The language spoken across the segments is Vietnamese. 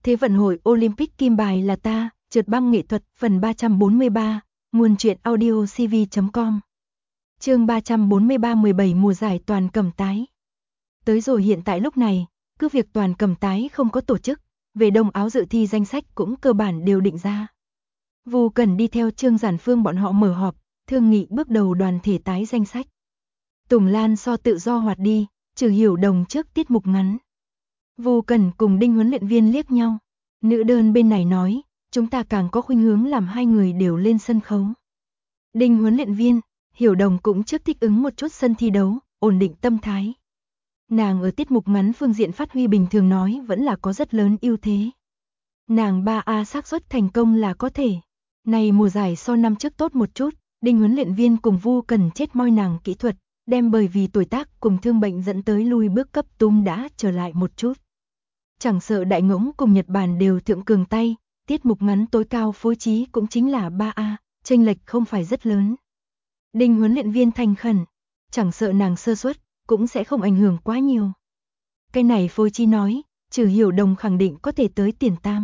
Thế vận hội Olympic kim bài là ta, trượt băng nghệ thuật phần 343, nguồn truyện audio cv.com. Chương 343 17 mùa giải toàn cầm tái. Tới rồi hiện tại lúc này, cứ việc toàn cầm tái không có tổ chức, về đông áo dự thi danh sách cũng cơ bản đều định ra. Vu Cần đi theo Trương Giản Phương bọn họ mở họp, thương nghị bước đầu đoàn thể tái danh sách. Tùng Lan so tự do hoạt đi, Trừ Hiểu Đồng trước tiết mục ngắn. Vu Cần cùng Đinh huấn luyện viên liếc nhau. Nữ đơn bên này nói, chúng ta càng có khuynh hướng làm hai người đều lên sân khấu. Đinh huấn luyện viên, Hiểu Đồng cũng trước thích ứng một chút sân thi đấu, ổn định tâm thái. Nàng ở tiết mục ngắn phương diện phát huy bình thường nói vẫn là có rất lớn ưu thế. Nàng 3A xác suất thành công là có thể. Này mùa giải so năm trước tốt một chút, Đinh huấn luyện viên cùng Vu Cần chết moi nàng kỹ thuật, đem bởi vì tuổi tác cùng thương bệnh dẫn tới lui bước cấp tung đã trở lại một chút. Chẳng sợ Đại Ngỗng cùng Nhật Bản đều thượng cường tay, tiết mục ngắn tối cao phối trí cũng chính là 3A, chênh lệch không phải rất lớn. Đinh huấn luyện viên thành khẩn, chẳng sợ nàng sơ suất, cũng sẽ không ảnh hưởng quá nhiều. Cái này phối trí nói, Trừ Hiểu Đồng khẳng định có thể tới tiền tam.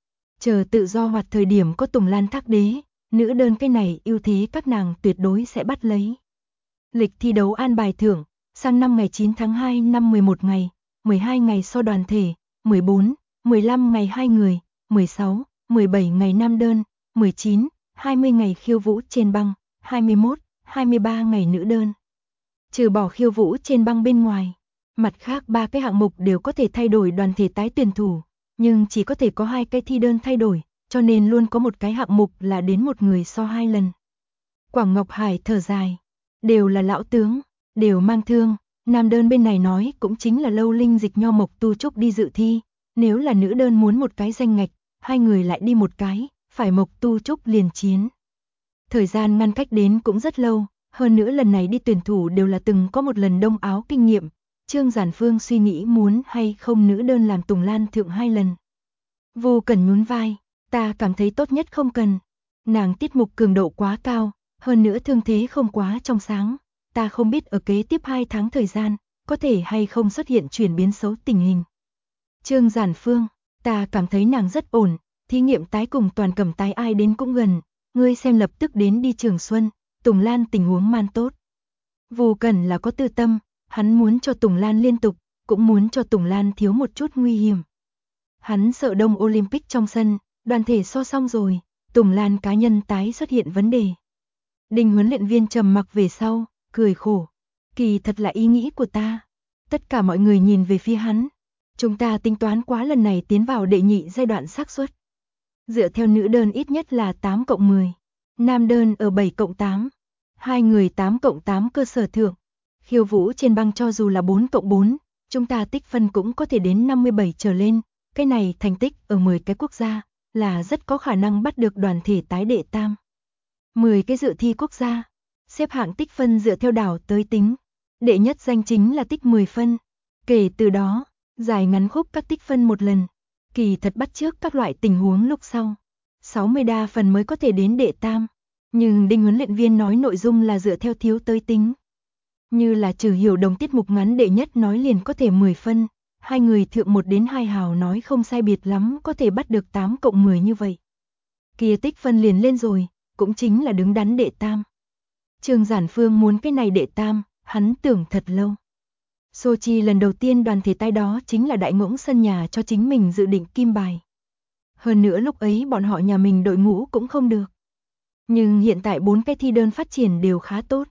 Chờ tự do hoạt thời điểm có Tùng Lan thác đế, nữ đơn cái này ưu thế các nàng tuyệt đối sẽ bắt lấy. Lịch thi đấu an bài thưởng, sang năm ngày 9 tháng 2 năm 11 ngày, 12 ngày so đoàn thể, 14, 15 ngày 2 người, 16, 17 ngày nam đơn, 19, 20 ngày khiêu vũ trên băng, 21, 23 ngày nữ đơn. Trừ bỏ khiêu vũ trên băng bên ngoài, mặt khác ba cái hạng mục đều có thể thay đổi đoàn thể tái tuyển thủ, nhưng chỉ có thể có 2 cái thi đơn thay đổi, cho nên luôn có một cái hạng mục là đến một người so 2 lần. Quảng Ngọc Hải thở dài, đều là lão tướng, đều mang thương, nam đơn bên này nói cũng chính là Lâu Linh Dịch Nho Mộc Tu Trúc đi dự thi, nếu là nữ đơn muốn một cái danh ngạch, hai người lại đi một cái, phải Mộc Tu Trúc liền chiến. Thời gian ngăn cách đến cũng rất lâu, hơn nữa lần này đi tuyển thủ đều là từng có một lần đông áo kinh nghiệm, Trương Giản Phương suy nghĩ muốn hay không nữ đơn làm Tùng Lan thượng 2 lần. Vu Cần nhún vai, ta cảm thấy tốt nhất không cần, nàng tiết mục cường độ quá cao, hơn nữa thương thế không quá trong sáng, ta không biết ở kế tiếp 2 tháng thời gian, có thể hay không xuất hiện chuyển biến xấu tình hình. Trương Giản Phương, ta cảm thấy nàng rất ổn, thí nghiệm tái cùng toàn cầm tái ai đến cũng gần, ngươi xem lập tức đến đi Trường Xuân, Tùng Lan tình huống man tốt. Vu Cần là có tư tâm, hắn muốn cho Tùng Lan liên tục, cũng muốn cho Tùng Lan thiếu một chút nguy hiểm. Hắn sợ Đông Olympic trong sân, đoàn thể so xong rồi, Tùng Lan cá nhân tái xuất hiện vấn đề. Đinh huấn luyện viên trầm mặc về sau, cười khổ. Kỳ thật là ý nghĩ của ta. Tất cả mọi người nhìn về phía hắn. Chúng ta tính toán quá lần này tiến vào đệ nhị giai đoạn xác suất. Dựa theo nữ đơn ít nhất là 8+10. Nam đơn ở 7+8. Hai người 8+8 cơ sở thượng. Khiêu vũ trên băng cho dù là 4+4, chúng ta tích phân cũng có thể đến 57 trở lên. Cái này thành tích ở 10 cái quốc gia là rất có khả năng bắt được đoàn thể tái đệ tam. 10 cái dự thi quốc gia, xếp hạng tích phân dựa theo đảo tới tính. Đệ nhất danh chính là tích 10 phân. Kể từ đó, giải ngắn khúc các tích phân một lần. Kỳ thật bắt chước các loại tình huống lúc sau. 60 đa phần mới có thể đến đệ tam. Nhưng Đinh huấn luyện viên nói nội dung là dựa theo thiếu tới tính. Như là Trừ Hiểu Đồng tiết mục ngắn đệ nhất nói liền có thể 10 phân. Hai người thượng 1 đến 2 hào nói không sai biệt lắm có thể bắt được 8+10 như vậy. Kia tích phân liền lên rồi, cũng chính là đứng đắn đệ tam. Trương Giản Phương muốn cái này đệ tam, hắn tưởng thật lâu. Sochi lần đầu tiên đoàn thể tái đó chính là Đại Ngỗng sân nhà cho chính mình dự định kim bài. Hơn nữa lúc ấy bọn họ nhà mình đội ngũ cũng không được. Nhưng hiện tại 4 cái thi đơn phát triển đều khá tốt.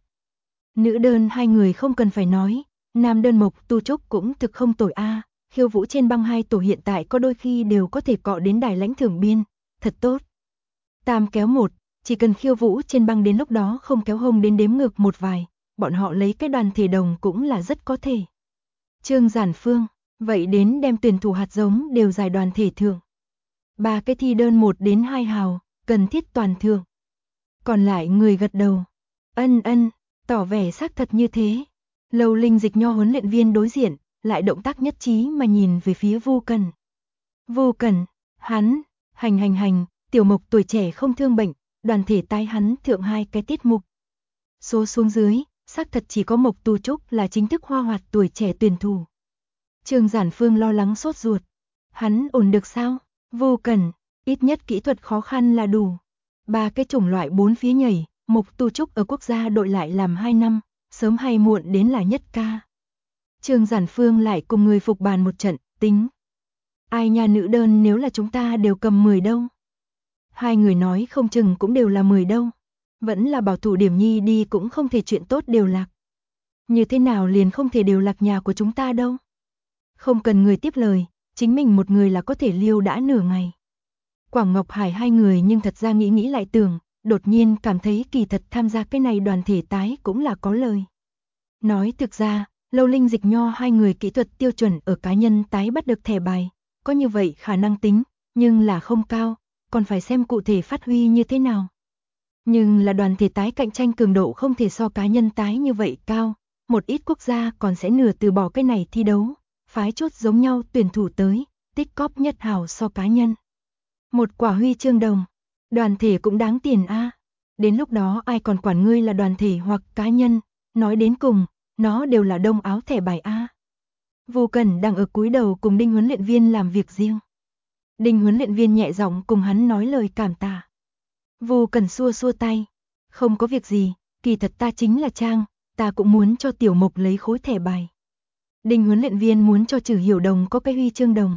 Nữ đơn 2 người không cần phải nói, nam đơn Mộc Tu Trúc cũng thực không tồi a, khiêu vũ trên băng 2 tổ hiện tại có đôi khi đều có thể cọ đến đài lãnh thưởng biên, thật tốt. Tam kéo 1, chỉ cần khiêu vũ trên băng đến lúc đó không kéo hông đến đếm ngược một vài, bọn họ lấy cái đoàn thể đồng cũng là rất có thể. Trương Giản Phương, vậy đến đem tuyển thủ hạt giống đều giải đoàn thể thưởng. 3 cái thi đơn 1 đến 2 hào, cần thiết toàn thưởng. Còn lại người gật đầu, ân, tỏ vẻ xác thật như thế. Lâu Linh Dịch Nho huấn luyện viên đối diện, lại động tác nhất trí mà nhìn về phía Vu Cần. Vu Cần, hắn, hành, Tiểu Mộc tuổi trẻ không thương bệnh, đoàn thể tái hắn thượng 2 cái tiết mục. Số xuống dưới, xác thật chỉ có Mộc Tu Trúc là chính thức hoa hoạt tuổi trẻ tuyển thủ. Trương Giản Phương lo lắng sốt ruột. Hắn ổn được sao? Vô cần, ít nhất kỹ thuật khó khăn là đủ. 3 cái chủng loại 4 phía nhảy, Mộc Tu Trúc ở quốc gia đội lại làm 2 năm, sớm hay muộn đến là nhất ca. Trương Giản Phương lại cùng người phục bàn một trận, tính. Ai nha, nữ đơn nếu là chúng ta đều cầm 10 đâu. Hai người nói không chừng cũng đều là 10 đâu. Vẫn là bảo thủ điểm nhi đi, cũng không thể chuyện tốt đều lạc. Như thế nào liền không thể đều lạc nhà của chúng ta đâu. Không cần người tiếp lời, chính mình một người là có thể liêu đã nửa ngày. Quảng Ngọc Hải hai người nhưng thật ra nghĩ lại tưởng, đột nhiên cảm thấy kỳ thật tham gia cái này đoàn thể tái cũng là có lời. Nói thực ra, Lâu Linh Dịch Nho hai người kỹ thuật tiêu chuẩn ở cá nhân tái bắt được thẻ bài, có như vậy khả năng tính, nhưng là không cao, còn phải xem cụ thể phát huy như thế nào. Nhưng là đoàn thể tái cạnh tranh cường độ không thể so cá nhân tái như vậy cao, một ít quốc gia còn sẽ nửa từ bỏ cái này thi đấu, phái chốt giống nhau tuyển thủ tới, tích cóp nhất hào so cá nhân. Một quả huy chương đồng, đoàn thể cũng đáng tiền a. Đến lúc đó ai còn quản ngươi là đoàn thể hoặc cá nhân, nói đến cùng, nó đều là đông áo thẻ bài a. Vô Cần đang ở cúi đầu cùng Đinh huấn luyện viên làm việc riêng. Đinh huấn luyện viên nhẹ giọng cùng hắn nói lời cảm tạ. Vô Cần xua xua tay, không có việc gì, kỳ thật ta chính là Trang, ta cũng muốn cho Tiểu Mộc lấy khối thẻ bài. Đinh huấn luyện viên muốn cho Trử Hiểu Đồng có cái huy chương đồng.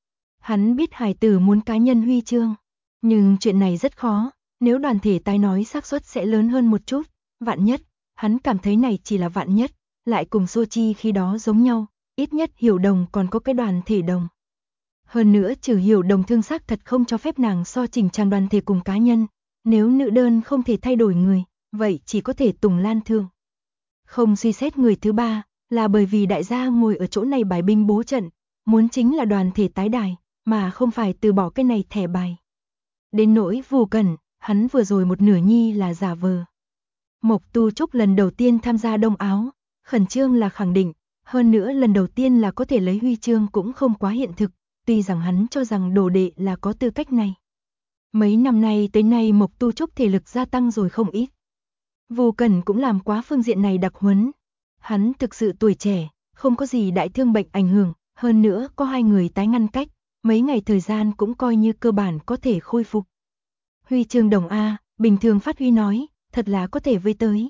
Hắn biết hải tử muốn cá nhân huy chương, nhưng chuyện này rất khó, nếu đoàn thể tái nói xác suất sẽ lớn hơn một chút, vạn nhất, hắn cảm thấy này chỉ là vạn nhất, lại cùng Sochi khi đó giống nhau, ít nhất Hiểu Đồng còn có cái đoàn thể đồng. Hơn nữa Trử Hiểu Đồng thương xác thật không cho phép nàng so chỉnh trang đoàn thể cùng cá nhân, nếu nữ đơn không thể thay đổi người, vậy chỉ có thể Tùng Lan thương. Không suy xét người thứ ba, là bởi vì đại gia ngồi ở chỗ này bài binh bố trận, muốn chính là đoàn thể tái đài, mà không phải từ bỏ cái này thẻ bài. Đến nỗi Vô Cần, hắn vừa rồi một nửa nhi là giả vờ. Mộc Tu Trúc lần đầu tiên tham gia Đông Áo, khẩn trương là khẳng định, hơn nữa lần đầu tiên là có thể lấy huy chương cũng không quá hiện thực, tuy rằng hắn cho rằng đồ đệ là có tư cách này. Mấy năm nay tới nay Mộc Tu Trúc thể lực gia tăng rồi không ít. Vô Cần cũng làm quá phương diện này đặc huấn. Hắn thực sự tuổi trẻ, không có gì đại thương bệnh ảnh hưởng, hơn nữa có hai người tái ngăn cách, mấy ngày thời gian cũng coi như cơ bản có thể khôi phục. Huy chương đồng A, bình thường phát huy nói, thật là có thể vây tới.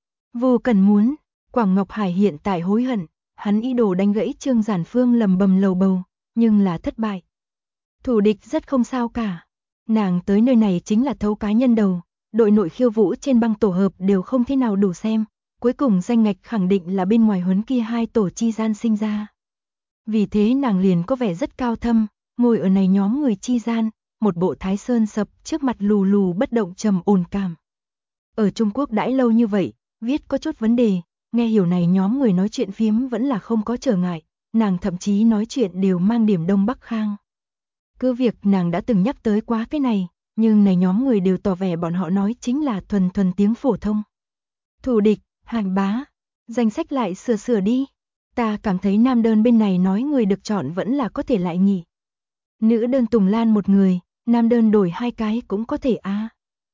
Vô Cần muốn, Quảng Ngọc Hải hiện tại hối hận, hắn ý đồ đánh gãy Trương Giản Phương lầm bầm lầu bầu, nhưng là thất bại. Thủ địch rất không sao cả. Nàng tới nơi này chính là thấu cá nhân đầu, đội nội khiêu vũ trên băng tổ hợp đều không thế nào đủ xem, cuối cùng danh ngạch khẳng định là bên ngoài huấn kia hai tổ chi gian sinh ra. Vì thế nàng liền có vẻ rất cao thâm, ngồi ở này nhóm người chi gian, một bộ Thái Sơn sập trước mặt lù lù bất động trầm ổn cảm. Ở Trung Quốc đãi lâu như vậy, viết có chút vấn đề, nghe hiểu này nhóm người nói chuyện phiếm vẫn là không có trở ngại, nàng thậm chí nói chuyện đều mang điểm Đông Bắc Khang. Cứ việc nàng đã từng nhắc tới quá cái này, nhưng này nhóm người đều tỏ vẻ bọn họ nói chính là thuần tiếng phổ thông. Thủ địch, Hành Bá, danh sách lại sửa đi. Ta cảm thấy nam đơn bên này nói người được chọn vẫn là có thể lại nhỉ. Nữ đơn Tùng Lan một người, nam đơn đổi hai cái cũng có thể a.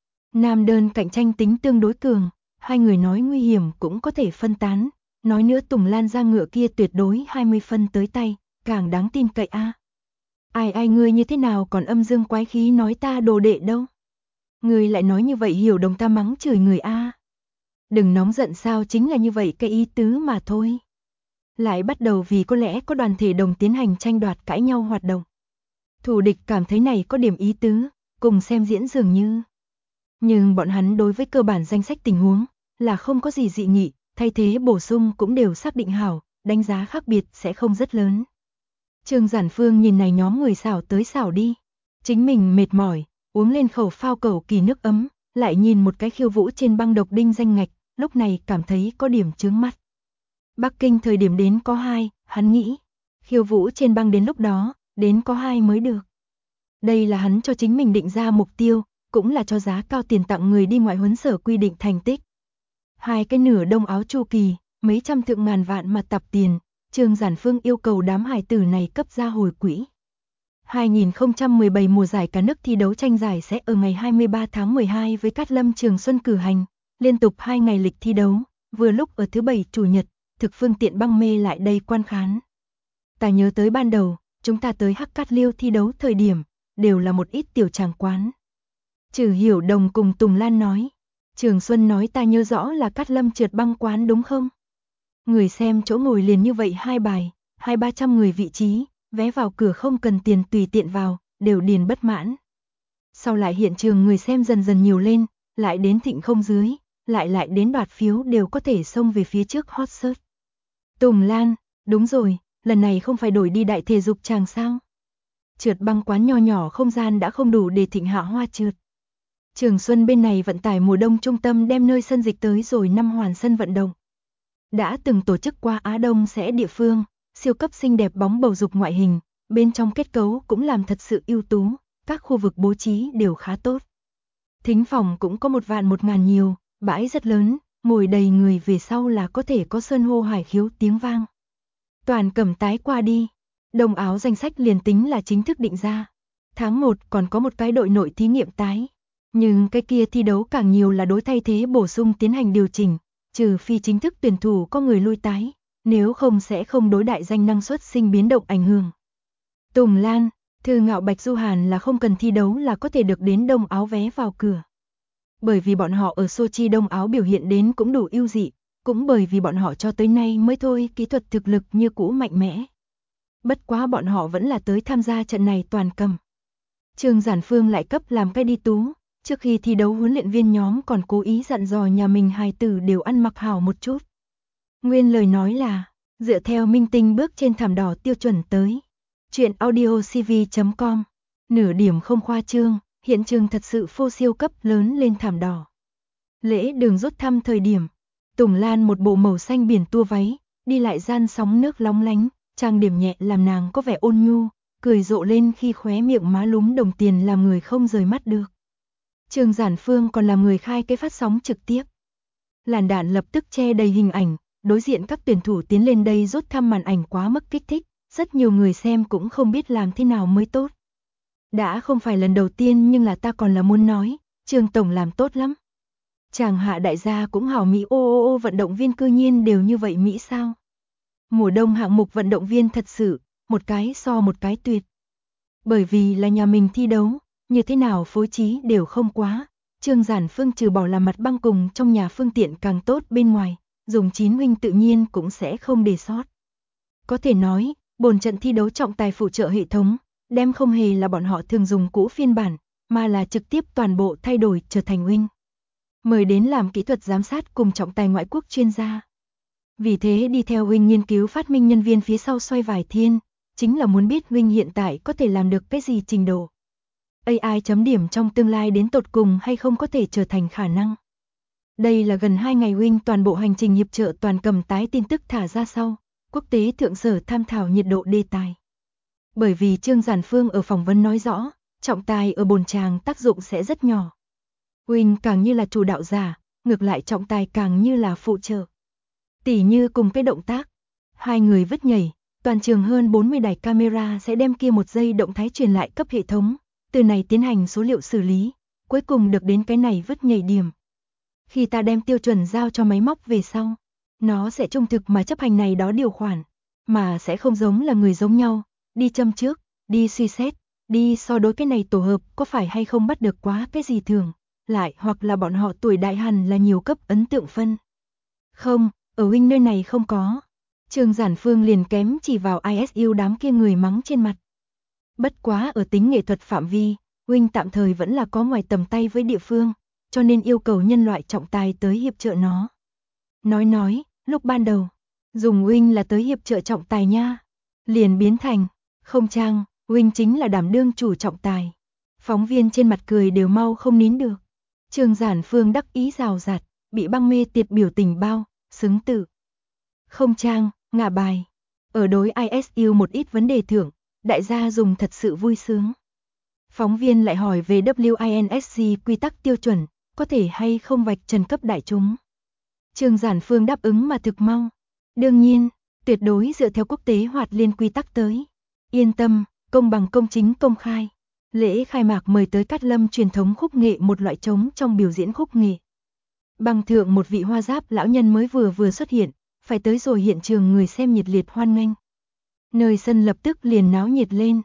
Nam đơn cạnh tranh tính tương đối cường, hai người nói nguy hiểm cũng có thể phân tán, nói nữa Tùng Lan ra ngựa kia tuyệt đối 20 phân tới tay, càng đáng tin cậy a. Ai ngươi như thế nào còn âm dương quái khí nói ta đồ đệ đâu? Ngươi lại nói như vậy Hiểu Đồng ta mắng chửi người a. Đừng nóng giận sao, chính là như vậy cái ý tứ mà thôi. Lại bắt đầu vì có lẽ có đoàn thể đồng tiến hành tranh đoạt cãi nhau hoạt động. Thủ địch cảm thấy này có điểm ý tứ, cùng xem diễn dường như. Nhưng bọn hắn đối với cơ bản danh sách tình huống là không có gì dị nghị, thay thế bổ sung cũng đều xác định hảo, đánh giá khác biệt sẽ không rất lớn. Trương Giản Phương nhìn này nhóm người xảo tới xảo đi, chính mình mệt mỏi, uống lên khẩu phao cầu kỳ nước ấm, lại nhìn một cái khiêu vũ trên băng độc đinh danh ngạch, lúc này cảm thấy có điểm chướng mắt. Bắc Kinh thời điểm đến có 2, hắn nghĩ, khiêu vũ trên băng đến lúc đó, đến có 2 mới được. Đây là hắn cho chính mình định ra mục tiêu, cũng là cho giá cao tiền tặng người đi ngoại huấn sở quy định thành tích. 2 cái nửa đông áo chu kỳ, mấy trăm thượng ngàn vạn mà tập tiền, Trương Giản Phương yêu cầu đám hài tử này cấp ra hồi quỹ. 2017 mùa giải cả nước thi đấu tranh giải sẽ ở ngày 23 tháng 12 với Cát Lâm Trường Xuân cử hành, liên tục 2 ngày lịch thi đấu, vừa lúc ở thứ Bảy Chủ nhật, thực phương tiện băng mê lại đây quan khán. Ta nhớ tới ban đầu, chúng ta tới Hắc Cát Liêu thi đấu thời điểm, đều là một ít tiểu tràng quán. Trừ Hiểu Đồng cùng Tùng Lan nói. Trường Xuân nói ta nhớ rõ là Cát Lâm trượt băng quán đúng không? Người xem chỗ ngồi liền như vậy 2 bài, 200-300 người vị trí, vé vào cửa không cần tiền tùy tiện vào, đều điền bất mãn. Sau lại hiện trường người xem dần dần nhiều lên, lại đến thịnh không dưới, lại đến đoạt phiếu đều có thể xông về phía trước hot search. Tùng Lan, đúng rồi, lần này không phải đổi đi đại thể dục tràng sao? Trượt băng quán nho nhỏ không gian đã không đủ để thịnh hạ hoa trượt. Trường Xuân bên này vận tải mùa đông trung tâm đem nơi sân dịch tới rồi 5 hoàn sân vận động. Đã từng tổ chức qua Á Đông sẽ địa phương, siêu cấp xinh đẹp bóng bầu dục ngoại hình, bên trong kết cấu cũng làm thật sự ưu tú, các khu vực bố trí đều khá tốt. Thính phòng cũng có 1.000 nhiều, bãi rất lớn, ngồi đầy người về sau là có thể có sơn hô hải khiếu tiếng vang. Toàn Cẩm tái qua đi, đồng áo danh sách liền tính là chính thức định ra. Tháng 1 còn có một cái đội nội thí nghiệm tái, nhưng cái kia thi đấu càng nhiều là đối thay thế bổ sung tiến hành điều chỉnh, trừ phi chính thức tuyển thủ có người lui tái, nếu không sẽ không đối đại danh năng suất sinh biến động ảnh hưởng. Tùng Lan, Thư Ngạo Bạch Du Hàn là không cần thi đấu là có thể được đến đông áo vé vào cửa. Bởi vì bọn họ ở Sochi đông áo biểu hiện đến cũng đủ ưu dị, cũng bởi vì bọn họ cho tới nay mới thôi kỹ thuật thực lực như cũ mạnh mẽ. Bất quá bọn họ vẫn là tới tham gia trận này toàn cầm. Trương Giản Phương lại cấp làm cái đi tú, trước khi thi đấu huấn luyện viên nhóm còn cố ý dặn dò nhà mình hài tử đều ăn mặc hảo một chút. Nguyên lời nói là, dựa theo minh tinh bước trên thảm đỏ tiêu chuẩn tới. Chuyện audiocv.com, nửa điểm không khoa trương, hiện trường thật sự phô siêu cấp lớn lên thảm đỏ. Lễ đường rút thăm thời điểm, Tùng Lan một bộ màu xanh biển tua váy, đi lại gian sóng nước lóng lánh, trang điểm nhẹ làm nàng có vẻ ôn nhu, cười rộ lên khi khóe miệng má lúm đồng tiền làm người không rời mắt được. Trương Giản Phương còn làm người khai cái phát sóng trực tiếp. Làn đạn lập tức che đầy hình ảnh, đối diện các tuyển thủ tiến lên đây rút thăm màn ảnh quá mức kích thích, rất nhiều người xem cũng không biết làm thế nào mới tốt. Đã không phải lần đầu tiên nhưng là ta còn là muốn nói, Trương Tổng làm tốt lắm. Chàng hạ đại gia cũng hảo Mỹ ô vận động viên cư nhiên đều như vậy Mỹ sao? Mùa đông hạng mục vận động viên thật sự, một cái so một cái tuyệt. Bởi vì là nhà mình thi đấu, như thế nào phối trí đều không quá. Trương Giản Phương trừ bỏ là mặt băng cùng trong nhà phương tiện càng tốt bên ngoài, dùng 9 huynh tự nhiên cũng sẽ không để sót. Có thể nói, bồn trận thi đấu trọng tài phụ trợ hệ thống, đem không hề là bọn họ thường dùng cũ phiên bản, mà là trực tiếp toàn bộ thay đổi trở thành huynh. Mời đến làm kỹ thuật giám sát cùng trọng tài ngoại quốc chuyên gia. Vì thế đi theo huynh nghiên cứu phát minh nhân viên phía sau xoay vài thiên, chính là muốn biết huynh hiện tại có thể làm được cái gì trình độ. AI chấm điểm trong tương lai đến tột cùng hay không có thể trở thành khả năng. Đây là gần 2 ngày huynh toàn bộ hành trình hiệp trợ toàn cầm tái tin tức thả ra sau, quốc tế thượng sở tham thảo nhiệt độ đề tài. Bởi vì Trương Giản Phương ở phỏng vấn nói rõ, trọng tài ở bồn tràng tác dụng sẽ rất nhỏ. Huynh càng như là chủ đạo giả, ngược lại trọng tài càng như là phụ trợ. Tỉ như cùng cái động tác, hai người vứt nhảy, toàn trường hơn 40 đài camera sẽ đem kia một giây động thái truyền lại cấp hệ thống, từ này tiến hành số liệu xử lý, cuối cùng được đến cái này vứt nhảy điểm. Khi ta đem tiêu chuẩn giao cho máy móc về sau, nó sẽ trung thực mà chấp hành này đó điều khoản, mà sẽ không giống là người giống nhau, đi châm trước, đi suy xét, đi so đối cái này tổ hợp có phải hay không bắt được quá cái gì thường, lại hoặc là bọn họ tuổi đại hẳn là nhiều cấp ấn tượng phân. Không, ở huynh nơi này không có. Trương Giản Phương liền kém chỉ vào ISU đám kia người mắng trên mặt. Bất quá ở tính nghệ thuật phạm vi, huynh tạm thời vẫn là có ngoài tầm tay với địa phương, cho nên yêu cầu nhân loại trọng tài tới hiệp trợ nó. Nói, lúc ban đầu, dùng huynh là tới hiệp trợ trọng tài nha, liền biến thành, không trang, huynh chính là đảm đương chủ trọng tài. Phóng viên trên mặt cười đều mau không nín được. Trương Giản Phương đắc ý rào rạt, bị băng mê tiệt biểu tình bao, xứng tự. Không trang, ngả bài. Ở đối ISU một ít vấn đề thưởng, đại gia dùng thật sự vui sướng. Phóng viên lại hỏi về WINSC quy tắc tiêu chuẩn, có thể hay không vạch trần cấp đại chúng. Trương Giản Phương đáp ứng mà thực mau. Đương nhiên, tuyệt đối dựa theo quốc tế hoạt liên quy tắc tới. Yên tâm, công bằng công chính công khai. Lễ khai mạc mời tới Cát Lâm truyền thống khúc nghệ một loại trống trong biểu diễn khúc nghệ. Bằng thượng một vị hoa giáp lão nhân mới vừa xuất hiện, phải tới rồi hiện trường người xem nhiệt liệt hoan nghênh. Nơi sân lập tức liền náo nhiệt lên.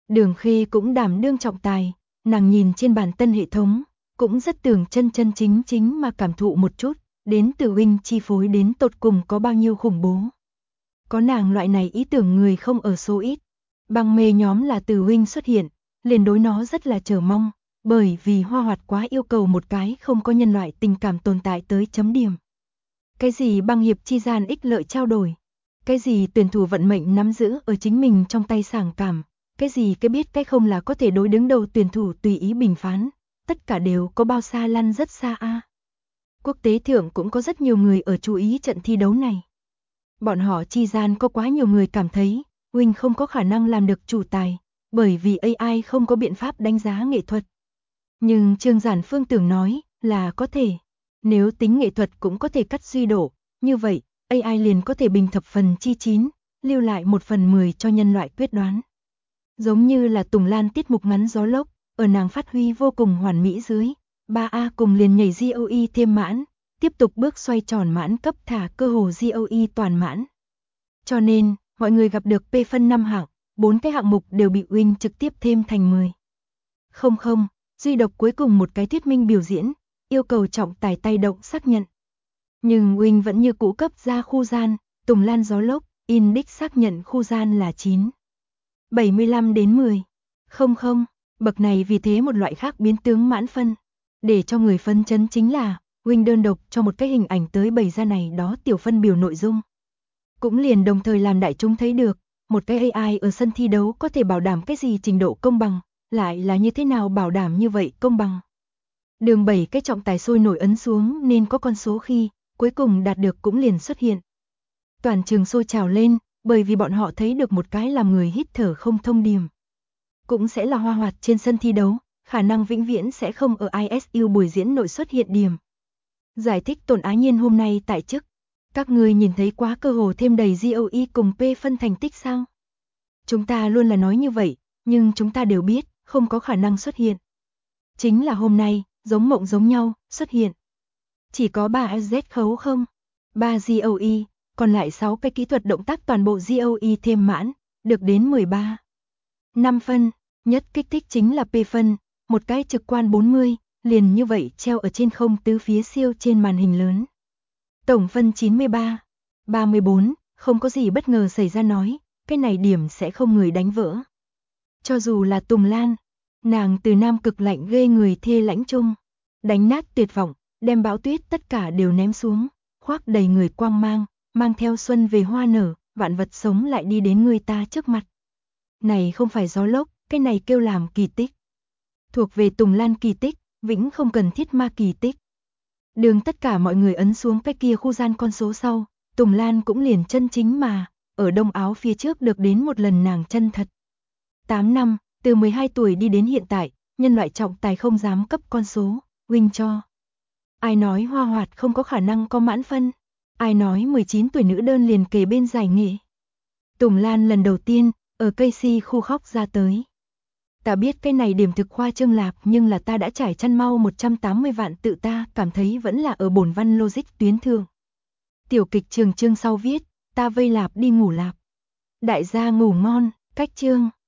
Đường Khê cũng đảm đương trọng tài, nàng nhìn trên bản tân hệ thống, cũng rất tưởng chân chính mà cảm thụ một chút, đến từ huynh chi phối đến tột cùng có bao nhiêu khủng bố. Có nàng loại này ý tưởng người không ở số ít. Băng mê nhóm là từ huynh xuất hiện, liền đối nó rất là chờ mong, bởi vì Hoa Hoạt quá yêu cầu một cái không có nhân loại tình cảm tồn tại tới chấm điểm. Cái gì băng hiệp chi gian ích lợi trao đổi, cái gì tuyển thủ vận mệnh nắm giữ ở chính mình trong tay sảng cảm, cái gì cái biết cái không là có thể đối đứng đầu tuyển thủ tùy ý bình phán, tất cả đều có bao xa lăn rất xa a. Quốc tế thượng cũng có rất nhiều người ở chú ý trận thi đấu này. Bọn họ chi gian có quá nhiều người cảm thấy, huynh không có khả năng làm được chủ tài, bởi vì AI không có biện pháp đánh giá nghệ thuật. Nhưng Trương Giản Phương tưởng nói là có thể, nếu tính nghệ thuật cũng có thể cắt suy đổ, như vậy AI liền có thể bình thập phần chi 9, lưu lại 1/10 cho nhân loại quyết đoán. Giống như là Tùng Lan tiết mục ngắn gió lốc, ở nàng phát huy vô cùng hoàn mỹ dưới, 3A cùng liền nhảy GOE thêm mãn, tiếp tục bước xoay tròn mãn cấp thả cơ hồ GOE toàn mãn. Cho nên, mọi người gặp được P phân 5 hạng, 4 cái hạng mục đều bị Wing trực tiếp thêm thành 10. Không, duy độc cuối cùng một cái thuyết minh biểu diễn, yêu cầu trọng tài tay động xác nhận. Nhưng Wing vẫn như cũ cấp ra khu gian, Tùng Lan gió lốc, Index xác nhận khu gian là 9. 75 đến 10. Không, bậc này vì thế một loại khác biến tướng mãn phân. Để cho người phân chấn chính là, Wing đơn độc cho một cái hình ảnh tới bày ra này đó tiểu phân biểu nội dung. Cũng liền đồng thời làm đại chúng thấy được, một cái AI ở sân thi đấu có thể bảo đảm cái gì trình độ công bằng, lại là như thế nào bảo đảm như vậy công bằng. Đường 7 cái trọng tài sôi nổi ấn xuống nên có con số khi, cuối cùng đạt được cũng liền xuất hiện. Toàn trường sôi trào lên, bởi vì bọn họ thấy được một cái làm người hít thở không thông điểm. Cũng sẽ là Hoa Hoạt trên sân thi đấu, khả năng vĩnh viễn sẽ không ở ISU buổi diễn nội xuất hiện điểm. Giải thích Tồn Á Nhiên hôm nay tại chức. Các người nhìn thấy quá cơ hồ thêm đầy GOE cùng P phân thành tích sao? Chúng ta luôn là nói như vậy, nhưng chúng ta đều biết, không có khả năng xuất hiện. Chính là hôm nay, giống mộng giống nhau, xuất hiện. Chỉ có 3 Z khấu không? 3 GOE, còn lại 6 cái kỹ thuật động tác toàn bộ GOE thêm mãn, được đến 13. 5 phân, nhất kích thích chính là P phân, một cái trực quan 40, liền như vậy treo ở trên không tứ phía siêu trên màn hình lớn. Tổng phân 93, 34, không có gì bất ngờ xảy ra nói, cái này điểm sẽ không người đánh vỡ. Cho dù là Tùng Lan, nàng từ nam cực lạnh ghê người thê lãnh trung, đánh nát tuyệt vọng, đem bão tuyết tất cả đều ném xuống, khoác đầy người quang mang theo xuân về hoa nở, vạn vật sống lại đi đến người ta trước mặt. Này không phải gió lốc, cái này kêu làm kỳ tích. Thuộc về Tùng Lan kỳ tích, vĩnh không cần thiết ma kỳ tích. Đường tất cả mọi người ấn xuống cái kia khu gian con số sau, Tùng Lan cũng liền chân chính mà, ở đông áo phía trước được đến một lần nàng chân thật. 8 năm, từ 12 tuổi đi đến hiện tại, nhân loại trọng tài không dám cấp con số, Wing cho. Ai nói Hoa Hoạt không có khả năng có mãn phân, ai nói 19 tuổi nữ đơn liền kề bên giải nghệ. Tùng Lan lần đầu tiên, ở cây si khu khóc ra tới. Ta biết cái này điểm thực khoa trương lạp nhưng là ta đã trải chăn mau 180 vạn tự ta cảm thấy vẫn là ở bổn văn logic tuyến thường. Tiểu kịch trường chương sau viết, ta vây lạp đi ngủ lạp. Đại gia ngủ ngon, cách chương.